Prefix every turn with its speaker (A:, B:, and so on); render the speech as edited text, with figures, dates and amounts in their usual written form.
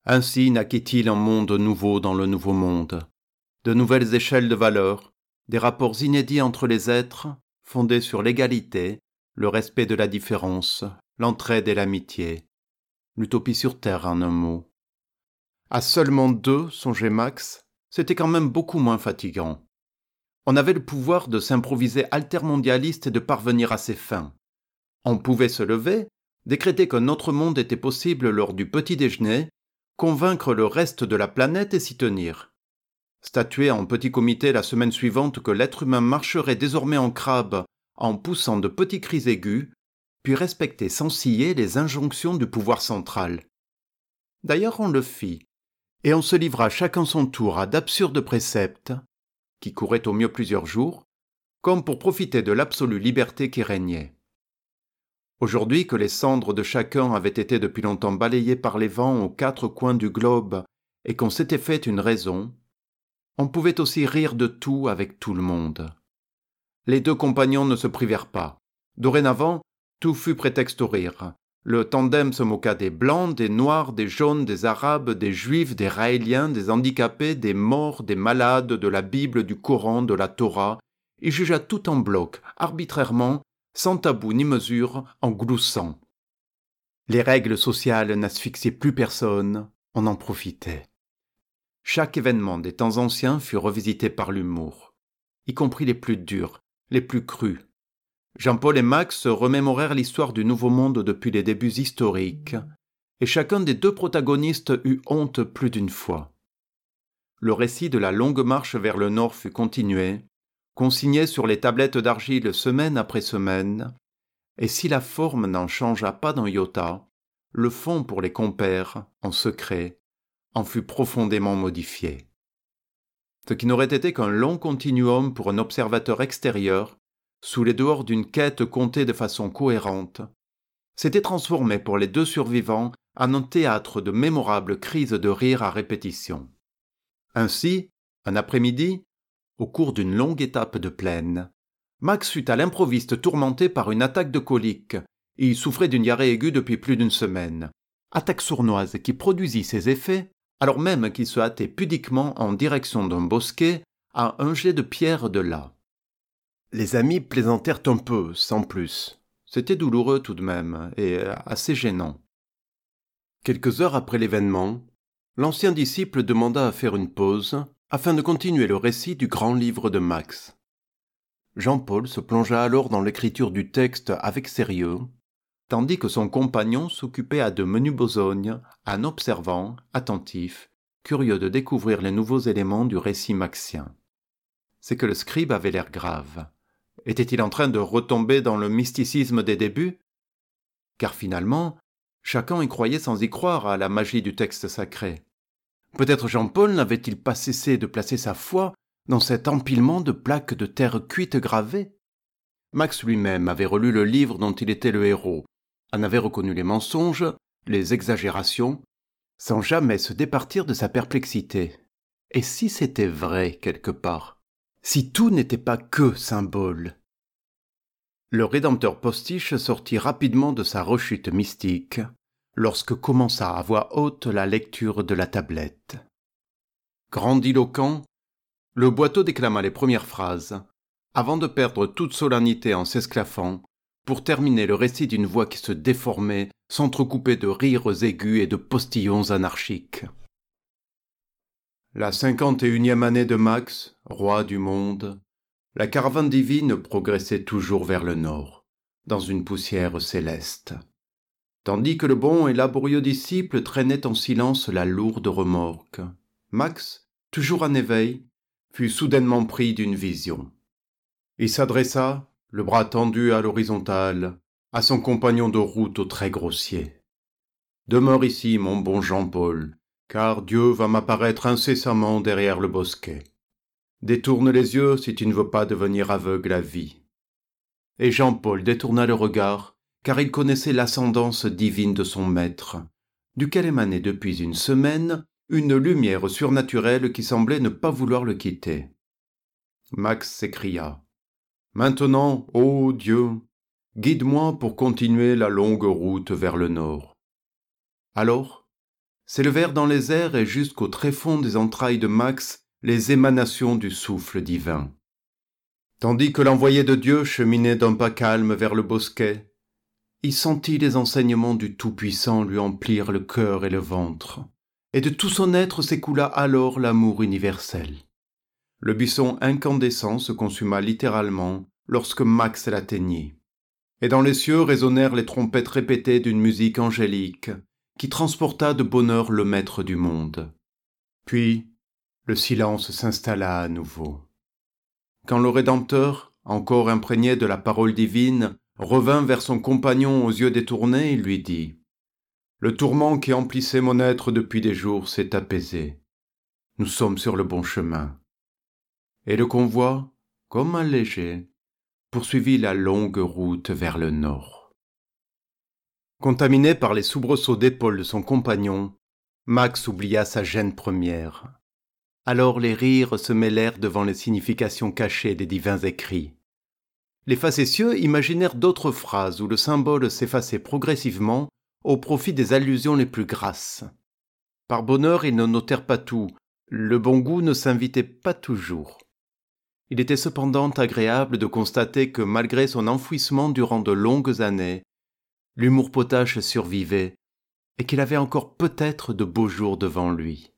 A: Ainsi naquit-il un monde nouveau dans le nouveau monde, de nouvelles échelles de valeurs, des rapports inédits entre les êtres, fondés sur l'égalité, le respect de la différence, l'entraide et l'amitié. L'utopie sur Terre en un mot. À seulement 2, songeait Max, c'était quand même beaucoup moins fatigant. On avait le pouvoir de s'improviser altermondialiste et de parvenir à ses fins. On pouvait se lever, décréter qu'un autre monde était possible lors du petit déjeuner, convaincre le reste de la planète et s'y tenir. Statuer en petit comité la semaine suivante que l'être humain marcherait désormais en crabe en poussant de petits cris aigus, puis respecter sans ciller les injonctions du pouvoir central. D'ailleurs on le fit, et on se livra chacun son tour à d'absurdes préceptes, qui couraient au mieux plusieurs jours, comme pour profiter de l'absolue liberté qui régnait. Aujourd'hui que les cendres de chacun avaient été depuis longtemps balayées par les vents aux 4 coins du globe et qu'on s'était fait une raison, on pouvait aussi rire de tout avec tout le monde. Les 2 compagnons ne se privèrent pas. Dorénavant, tout fut prétexte au rire. Le tandem se moqua des blancs, des noirs, des jaunes, des arabes, des juifs, des raéliens, des handicapés, des morts, des malades, de la Bible, du Coran, de la Torah, et jugea tout en bloc, arbitrairement, sans tabou ni mesure, en gloussant. Les règles sociales n'asphyxiaient plus personne, on en profitait. Chaque événement des temps anciens fut revisité par l'humour, y compris les plus durs, les plus crus. Jean-Paul et Max se remémorèrent l'histoire du Nouveau Monde depuis les débuts historiques, et chacun des 2 protagonistes eut honte plus d'une fois. Le récit de la longue marche vers le nord fut continué, consigné sur les tablettes d'argile semaine après semaine, et si la forme n'en changea pas d'un iota, le fond pour les compères, en secret, en fut profondément modifié. Ce qui n'aurait été qu'un long continuum pour un observateur extérieur, sous les dehors d'une quête contée de façon cohérente, s'était transformé pour les 2 survivants en un théâtre de mémorables crises de rire à répétition. Ainsi, un après-midi, au cours d'une longue étape de plaine, Max fut à l'improviste tourmenté par une attaque de colique. Il souffrait d'une diarrhée aiguë depuis plus d'une semaine. Attaque sournoise qui produisit ses effets alors même qu'il se hâtait pudiquement en direction d'un bosquet à un jet de pierre de là. Les amis plaisantèrent un peu, sans plus. C'était douloureux tout de même, et assez gênant. Quelques heures après l'événement, l'ancien disciple demanda à faire une pause afin de continuer le récit du grand livre de Max. Jean-Paul se plongea alors dans l'écriture du texte avec sérieux, tandis que son compagnon s'occupait à de menues besognes, en observant, attentif, curieux de découvrir les nouveaux éléments du récit maxien. C'est que le scribe avait l'air grave. Était-il en train de retomber dans le mysticisme des débuts ? Car finalement, chacun y croyait sans y croire à la magie du texte sacré. Peut-être Jean-Paul n'avait-il pas cessé de placer sa foi dans cet empilement de plaques de terre cuite gravées ? Max lui-même avait relu le livre dont il était le héros, en avait reconnu les mensonges, les exagérations, sans jamais se départir de sa perplexité. Et si c'était vrai quelque part ? Si tout n'était pas que symbole ? Le rédempteur postiche sortit rapidement de sa rechute mystique, lorsque commença à voix haute la lecture de la tablette. Grandiloquent, le boiteux déclama les premières phrases, avant de perdre toute solennité en s'esclaffant, pour terminer le récit d'une voix qui se déformait, s'entrecoupait de rires aigus et de postillons anarchiques. La 51e année de Max, roi du monde, la caravane divine progressait toujours vers le nord, dans une poussière céleste, tandis que le bon et laborieux disciple traînait en silence la lourde remorque. Max, toujours en éveil, fut soudainement pris d'une vision. Il s'adressa, le bras tendu à l'horizontale, à son compagnon de route au trait grossier. « Demeure ici, mon bon Jean-Paul, car Dieu va m'apparaître incessamment derrière le bosquet. Détourne les yeux si tu ne veux pas devenir aveugle à vie. » Et Jean-Paul détourna le regard, car il connaissait l'ascendance divine de son maître, duquel émanait depuis une semaine une lumière surnaturelle qui semblait ne pas vouloir le quitter. Max s'écria. « Maintenant, ô Dieu, guide-moi pour continuer la longue route vers le nord. » Alors, s'élevèrent dans les airs et jusqu'au tréfonds des entrailles de Max les émanations du souffle divin. Tandis que l'envoyé de Dieu cheminait d'un pas calme vers le bosquet, il sentit les enseignements du Tout-Puissant lui emplir le cœur et le ventre, et de tout son être s'écoula alors l'amour universel. Le buisson incandescent se consuma littéralement lorsque Max l'atteignit, et dans les cieux résonnèrent les trompettes répétées d'une musique angélique qui transporta de bonheur le maître du monde. Puis, le silence s'installa à nouveau. Quand le Rédempteur, encore imprégné de la parole divine, revint vers son compagnon aux yeux détournés, il lui dit « Le tourment qui emplissait mon être depuis des jours s'est apaisé. Nous sommes sur le bon chemin. » Et le convoi, comme allégé, poursuivit la longue route vers le nord. Contaminé par les soubresauts d'épaule de son compagnon, Max oublia sa gêne première. Alors les rires se mêlèrent devant les significations cachées des divins écrits. Les facétieux imaginèrent d'autres phrases où le symbole s'effaçait progressivement au profit des allusions les plus grasses. Par bonheur, ils ne notèrent pas tout, le bon goût ne s'invitait pas toujours. Il était cependant agréable de constater que malgré son enfouissement durant de longues années, l'humour potache survivait et qu'il avait encore peut-être de beaux jours devant lui.